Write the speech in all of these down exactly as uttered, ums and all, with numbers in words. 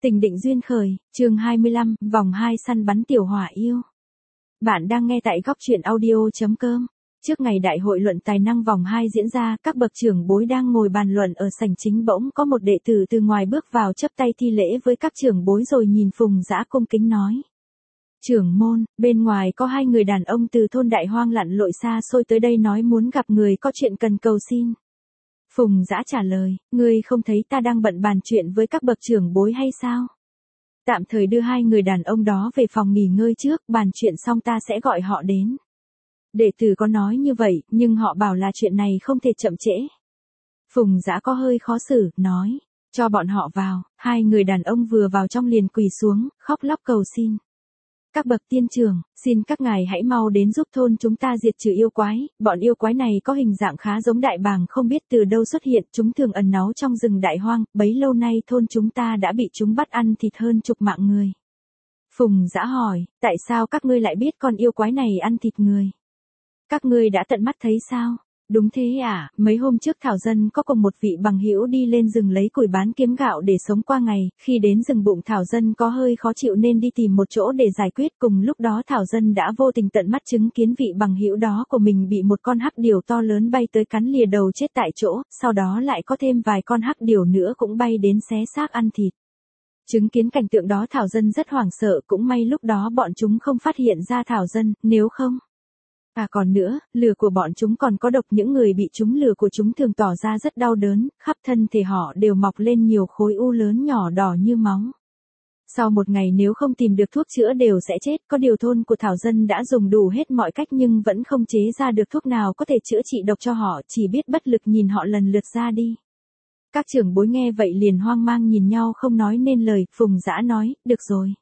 Tình định duyên khởi, chương hai mươi lăm, vòng hai săn bắn tiểu hỏa yêu. Bạn đang nghe tại góc truyện audio.com. Trước ngày đại hội luận tài năng vòng hai diễn ra, các bậc trưởng bối đang ngồi bàn luận ở sảnh chính, bỗng có một đệ tử từ ngoài bước vào chắp tay thi lễ với các trưởng bối rồi nhìn Phùng Dã cung kính nói. Trưởng môn, bên ngoài có hai người đàn ông từ thôn Đại Hoang lặn lội xa xôi tới đây nói muốn gặp người có chuyện cần cầu xin. Phùng Dã trả lời, ngươi không thấy ta đang bận bàn chuyện với các bậc trưởng bối hay sao? Tạm thời đưa hai người đàn ông đó về phòng nghỉ ngơi trước, bàn chuyện xong ta sẽ gọi họ đến. Đệ tử có nói như vậy, nhưng họ bảo là chuyện này không thể chậm trễ. Phùng Dã có hơi khó xử, nói, cho bọn họ vào. Hai người đàn ông vừa vào trong liền quỳ xuống, khóc lóc cầu xin. Các bậc tiên trưởng, xin các ngài hãy mau đến giúp thôn chúng ta diệt trừ yêu quái, bọn yêu quái này có hình dạng khá giống đại bàng không biết từ đâu xuất hiện, chúng thường ẩn náu trong rừng Đại Hoang, bấy lâu nay thôn chúng ta đã bị chúng bắt ăn thịt hơn chục mạng người. Phùng Dã hỏi, tại sao các ngươi lại biết con yêu quái này ăn thịt người? Các ngươi đã tận mắt thấy sao? Đúng thế à, mấy hôm trước Thảo Dân có cùng một vị bằng hữu đi lên rừng lấy củi bán kiếm gạo để sống qua ngày, khi đến rừng bụng Thảo Dân có hơi khó chịu nên đi tìm một chỗ để giải quyết, cùng lúc đó Thảo Dân đã vô tình tận mắt chứng kiến vị bằng hữu đó của mình bị một con hắc điểu to lớn bay tới cắn lìa đầu chết tại chỗ, sau đó lại có thêm vài con hắc điểu nữa cũng bay đến xé xác ăn thịt. Chứng kiến cảnh tượng đó Thảo Dân rất hoảng sợ, cũng may lúc đó bọn chúng không phát hiện ra Thảo Dân, nếu không... À còn nữa, lừa của bọn chúng còn có độc, những người bị chúng lừa của chúng thường tỏ ra rất đau đớn, khắp thân thể họ đều mọc lên nhiều khối u lớn nhỏ đỏ như máu. Sau một ngày nếu không tìm được thuốc chữa đều sẽ chết, có điều thôn của Thảo Dân đã dùng đủ hết mọi cách nhưng vẫn không chế ra được thuốc nào có thể chữa trị độc cho họ, chỉ biết bất lực nhìn họ lần lượt ra đi. Các trưởng bối nghe vậy liền hoang mang nhìn nhau không nói nên lời. Phùng Dã nói, được rồi.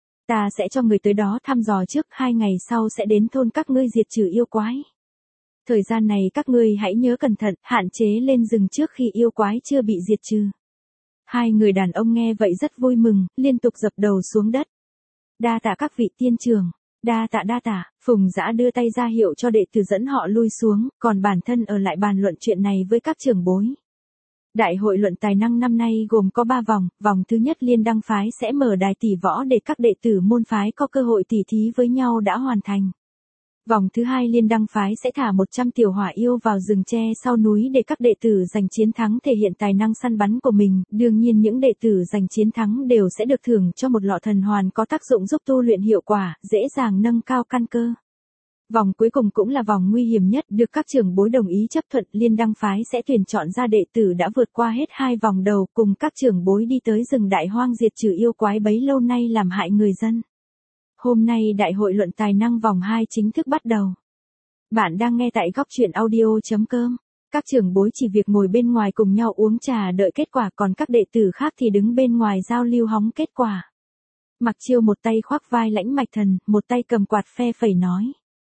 Ta sẽ cho người tới đó thăm dò trước, hai ngày sau sẽ đến thôn các ngươi diệt trừ yêu quái. Thời gian này các ngươi hãy nhớ cẩn thận, hạn chế lên rừng trước khi yêu quái chưa bị diệt trừ. Hai người đàn ông nghe vậy rất vui mừng, liên tục dập đầu xuống đất. Đa tạ các vị tiên trưởng, đa tạ đa tạ. Phùng Dã đưa tay ra hiệu cho đệ tử dẫn họ lui xuống, còn bản thân ở lại bàn luận chuyện này với các trưởng bối. Đại hội luận tài năng năm nay gồm có ba vòng, vòng thứ nhất Liên Đăng phái sẽ mở đài tỷ võ để các đệ tử môn phái có cơ hội tỉ thí với nhau đã hoàn thành. Vòng thứ hai Liên Đăng phái sẽ thả một trăm tiểu hỏa yêu vào rừng tre sau núi để các đệ tử giành chiến thắng thể hiện tài năng săn bắn của mình, đương nhiên những đệ tử giành chiến thắng đều sẽ được thưởng cho một lọ thần hoàn có tác dụng giúp tu luyện hiệu quả, dễ dàng nâng cao căn cơ. Vòng cuối cùng cũng là vòng nguy hiểm nhất, được các trưởng bối đồng ý chấp thuận, Liên Đăng phái sẽ tuyển chọn ra đệ tử đã vượt qua hết hai vòng đầu, cùng các trưởng bối đi tới rừng Đại Hoang diệt trừ yêu quái bấy lâu nay làm hại người dân. Hôm nay đại hội luận tài năng vòng hai chính thức bắt đầu. Bạn đang nghe tại góc truyện audio.com. Các trưởng bối chỉ việc ngồi bên ngoài cùng nhau uống trà đợi kết quả, còn các đệ tử khác thì đứng bên ngoài giao lưu hóng kết quả. Mặc Chiêu một tay khoác vai Lãnh Mạch Thần, một tay cầm quạt phe phẩy nói.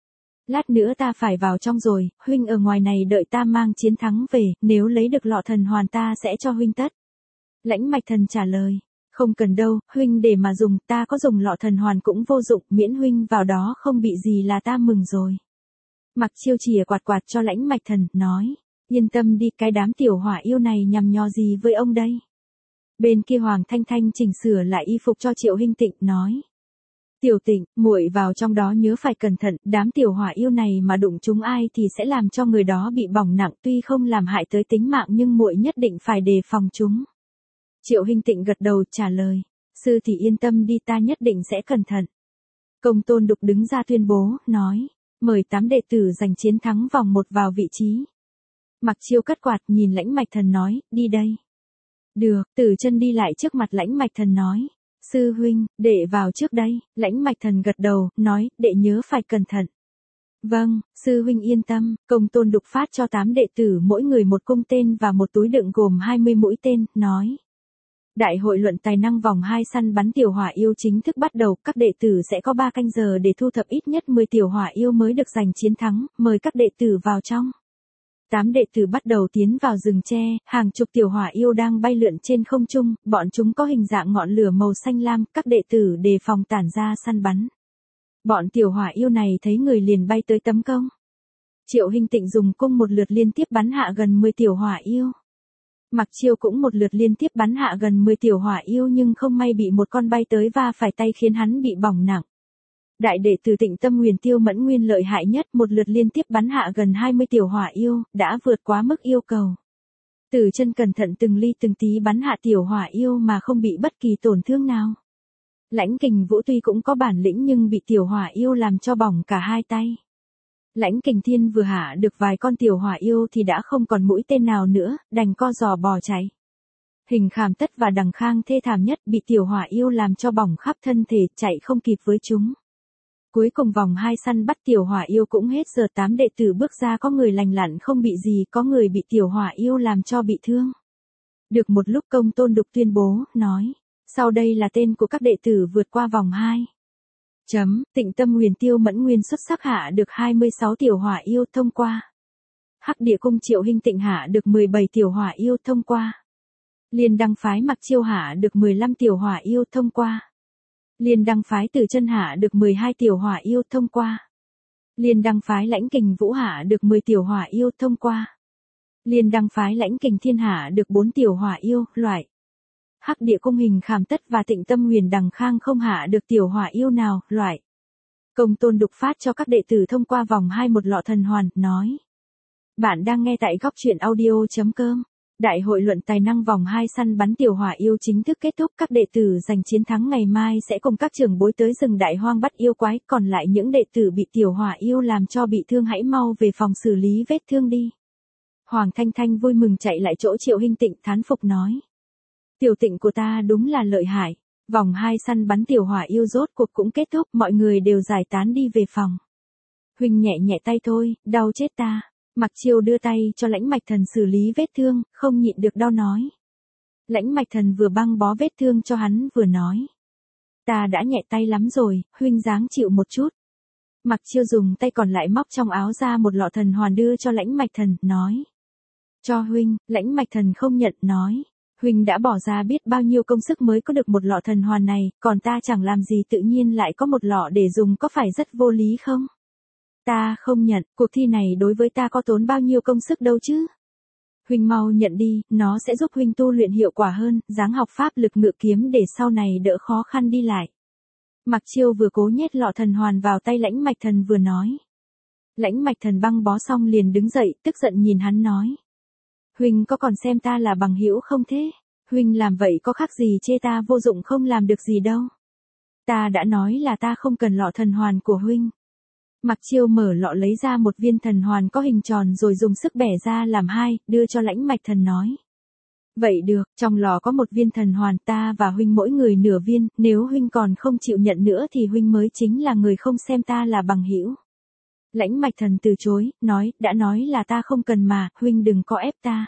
Lát nữa ta phải vào trong rồi, huynh ở ngoài này đợi ta mang chiến thắng về, nếu lấy được lọ thần hoàn ta sẽ cho huynh tất. Lãnh Mạch Thần trả lời, không cần đâu, huynh để mà dùng, ta có dùng lọ thần hoàn cũng vô dụng, miễn huynh vào đó không bị gì là ta mừng rồi. Mặc Chiêu chìa quạt quạt cho Lãnh Mạch Thần, nói, yên tâm đi, cái đám tiểu hỏa yêu này nhằm nhò gì với ông đây. Bên kia Hoàng Thanh Thanh chỉnh sửa lại y phục cho Triệu Hinh Tịnh, nói. Tiểu Tịnh, muội vào trong đó nhớ phải cẩn thận, đám tiểu hỏa yêu này mà đụng chúng ai thì sẽ làm cho người đó bị bỏng nặng, tuy không làm hại tới tính mạng nhưng muội nhất định phải đề phòng chúng. Triệu Hinh Tịnh gật đầu trả lời, sư thì yên tâm đi, ta nhất định sẽ cẩn thận. Công Tôn Đục đứng ra tuyên bố, nói, mời tám đệ tử giành chiến thắng vòng một vào vị trí. Mặc Chiêu cất quạt nhìn Lãnh Mạch Thần nói, đi đây. Được, Tử Chân đi lại trước mặt Lãnh Mạch Thần nói. Sư huynh, đệ vào trước đây. Lãnh Mạch Thần gật đầu, nói, đệ nhớ phải cẩn thận. Vâng, sư huynh yên tâm. Công Tôn Đục phát cho tám đệ tử mỗi người một cung tên và một túi đựng gồm hai mươi mũi tên, nói. Đại hội luận tài năng vòng hai săn bắn tiểu hỏa yêu chính thức bắt đầu, các đệ tử sẽ có ba canh giờ để thu thập ít nhất mười tiểu hỏa yêu mới được giành chiến thắng, mời các đệ tử vào trong. Tám đệ tử bắt đầu tiến vào rừng tre, hàng chục tiểu hỏa yêu đang bay lượn trên không trung, bọn chúng có hình dạng ngọn lửa màu xanh lam, các đệ tử đề phòng tản ra săn bắn. Bọn tiểu hỏa yêu này thấy người liền bay tới tấn công. Triệu Hinh Tịnh dùng cung một lượt liên tiếp bắn hạ gần mười tiểu hỏa yêu. Mặc Chiêu cũng một lượt liên tiếp bắn hạ gần mười tiểu hỏa yêu nhưng không may bị một con bay tới va phải tay khiến hắn bị bỏng nặng. Đại đệ tử Tịnh Tâm Huyền Tiêu Mẫn Nguyên lợi hại nhất, một lượt liên tiếp bắn hạ gần hai mươi tiểu hỏa yêu, đã vượt quá mức yêu cầu. Tử Chân cẩn thận từng ly từng tí bắn hạ tiểu hỏa yêu mà không bị bất kỳ tổn thương nào. Lãnh Kình Vũ tuy cũng có bản lĩnh nhưng bị tiểu hỏa yêu làm cho bỏng cả hai tay. Lãnh Kình Thiên vừa hạ được vài con tiểu hỏa yêu thì đã không còn mũi tên nào nữa, đành co giò bò chạy. Hình Khảm Tất và Đằng Khang thê thảm nhất, bị tiểu hỏa yêu làm cho bỏng khắp thân thể, chạy không kịp với chúng. Cuối cùng vòng hai săn bắt tiểu hỏa yêu cũng hết giờ, tám đệ tử bước ra, có người lành lặn không bị gì, có người bị tiểu hỏa yêu làm cho bị thương. Được một lúc Công Tôn Đục tuyên bố, nói, sau đây là tên của các đệ tử vượt qua vòng hai. Chấm, Tịnh Tâm Huyền Tiêu Mẫn Nguyên xuất sắc hạ được hai mươi sáu tiểu hỏa yêu thông qua. Hắc Địa Cung Triệu Hinh Tịnh hạ được mười bảy tiểu hỏa yêu thông qua. Liên Đăng phái Mặc Chiêu hạ được mười lăm tiểu hỏa yêu thông qua. Liên Đăng phái Tử Chân hạ được mười hai tiểu hỏa yêu thông qua. Liên Đăng phái Lãnh Kình Vũ hạ được mười tiểu hỏa yêu thông qua. Liên Đăng phái Lãnh Kình Thiên hạ được bốn tiểu hỏa yêu, loại. Hắc Địa Cung Hình Khảm Tất và Tịnh Tâm Huyền Đằng Khang không hạ được tiểu hỏa yêu nào, loại. Công Tôn Đục phát cho các đệ tử thông qua vòng hai một lọ thần hoàn, nói. Bạn đang nghe tại góc truyện audio.com. Đại hội luận tài năng vòng hai săn bắn tiểu hỏa yêu chính thức kết thúc, các đệ tử giành chiến thắng ngày mai sẽ cùng các trưởng bối tới rừng Đại Hoang bắt yêu quái, còn lại những đệ tử bị tiểu hỏa yêu làm cho bị thương hãy mau về phòng xử lý vết thương đi. Hoàng Thanh Thanh vui mừng chạy lại chỗ Triệu Hinh Tịnh thán phục nói. Tiểu Tịnh của ta đúng là lợi hại, vòng hai săn bắn tiểu hỏa yêu rốt cuộc cũng kết thúc, mọi người đều giải tán đi về phòng. Huynh nhẹ nhẹ tay thôi, đau chết ta. Mặc Chiêu đưa tay cho Lãnh Mạch Thần xử lý vết thương, không nhịn được đau nói. Lãnh Mạch Thần vừa băng bó vết thương cho hắn vừa nói. Ta đã nhẹ tay lắm rồi, huynh dáng chịu một chút. Mặc Chiêu dùng tay còn lại móc trong áo ra một lọ thần hoàn đưa cho Lãnh Mạch Thần, nói. Cho huynh, Lãnh Mạch Thần không nhận, nói. Huynh đã bỏ ra biết bao nhiêu công sức mới có được một lọ thần hoàn này, còn ta chẳng làm gì tự nhiên lại có một lọ để dùng, có phải rất vô lý không? Ta không nhận, cuộc thi này đối với ta có tốn bao nhiêu công sức đâu chứ. Huynh mau nhận đi, nó sẽ giúp huynh tu luyện hiệu quả hơn, dáng học pháp lực ngự kiếm để sau này đỡ khó khăn đi lại. Mặc Chiêu vừa cố nhét lọ thần hoàn vào tay Lãnh Mạch Thần vừa nói. Lãnh Mạch Thần băng bó xong liền đứng dậy, tức giận nhìn hắn nói. Huynh có còn xem ta là bằng hữu không thế? Huynh làm vậy có khác gì chê ta vô dụng không làm được gì đâu. Ta đã nói là ta không cần lọ thần hoàn của huynh. Mặc Chiêu mở lọ lấy ra một viên thần hoàn có hình tròn rồi dùng sức bẻ ra làm hai, đưa cho Lãnh Mạch Thần nói. Vậy được, trong lọ có một viên thần hoàn, ta và huynh mỗi người nửa viên, nếu huynh còn không chịu nhận nữa thì huynh mới chính là người không xem ta là bằng hữu. Lãnh Mạch Thần từ chối, nói, đã nói là ta không cần mà, huynh đừng có ép ta.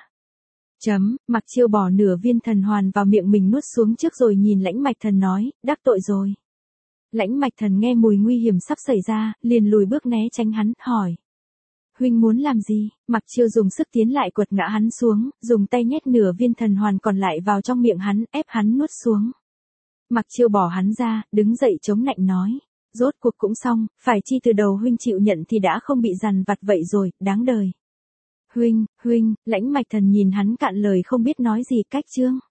Chấm, Mặc Chiêu bỏ nửa viên thần hoàn vào miệng mình nuốt xuống trước rồi nhìn Lãnh Mạch Thần nói, đắc tội rồi. Lãnh Mạch Thần nghe mùi nguy hiểm sắp xảy ra, liền lùi bước né tránh hắn, hỏi. Huynh muốn làm gì? Mặc Chiêu dùng sức tiến lại quật ngã hắn xuống, dùng tay nhét nửa viên thần hoàn còn lại vào trong miệng hắn, ép hắn nuốt xuống. Mặc Chiêu bỏ hắn ra, đứng dậy chống nạnh nói. Rốt cuộc cũng xong, phải chi từ đầu huynh chịu nhận thì đã không bị dằn vặt vậy rồi, đáng đời. Huynh, huynh, Lãnh Mạch Thần nhìn hắn cạn lời không biết nói gì, cách chương.